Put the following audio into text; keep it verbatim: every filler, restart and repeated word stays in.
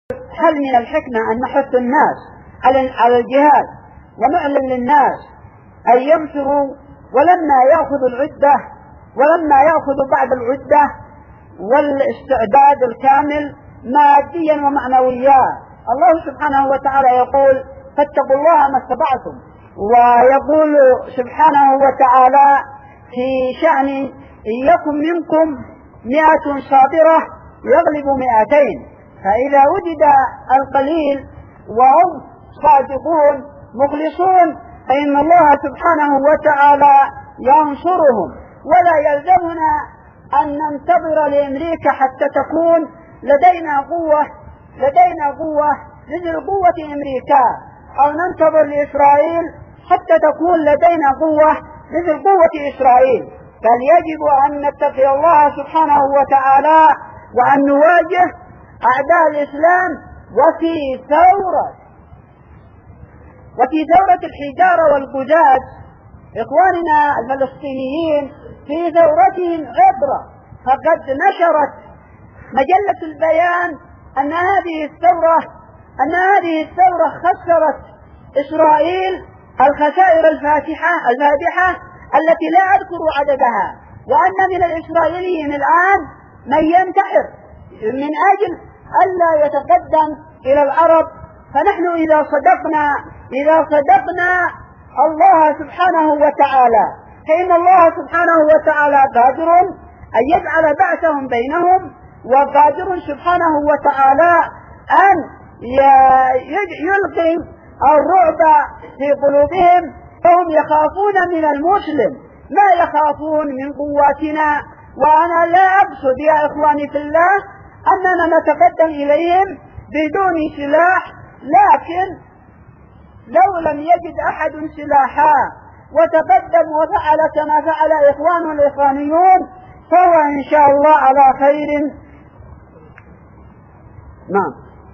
هل من الحكمة أن نحث الناس على الجهاد ونعلن للناس أن ينفروا ولما يأخذوا العدة ولما يأخذوا بعد العدة والاستعداد الكامل ماديا ومعنويا؟ الله سبحانه وتعالى يقول فاتقوا الله ما استطعتم، ويقول سبحانه وتعالى في شأن إن يكن منكم مئة صابرة يغلب مئتين، فإذا وجد القليل وهم صادقون مخلصون فإن الله سبحانه وتعالى ينصرهم. ولا يلزمنا أن ننتظر لأمريكا حتى تكون لدينا قوة لدينا قوة مثل قوة أمريكا، أو ننتظر لإسرائيل حتى تكون لدينا قوة مثل قوة إسرائيل، بل يجب أن نتقي الله سبحانه وتعالى وأن نواجه أعداء الإسلام. وفي ثورة وفي ثورة الحجارة والقجاج إخواننا الفلسطينيين في ثورتهم عبرة، فقد نشرت مجلة البيان أن هذه الثورة أن هذه الثورة خسرت إسرائيل الخسائر الفاتحة الفادحة التي لا أذكر عددها، وأن من الإسرائيليين الآن من ينتحر من أجل ألا يتقدم إلى العرب. فنحن إذا صدقنا إذا صدقنا الله سبحانه وتعالى فإن الله سبحانه وتعالى قادر أن يجعل بعثهم بينهم، وقادر سبحانه وتعالى أن يلقي الرعب في قلوبهم، فهم يخافون من المسلم ما يخافون من قواتنا. وأنا لا أقصد يا إخواني في الله أننا نتقدم إليهم بدون سلاح، لكن لو لم يجد أحد سلاحا وتقدم وفعل كما فعل إخوان الإخوانيون فهو إن شاء الله على خير. نعم.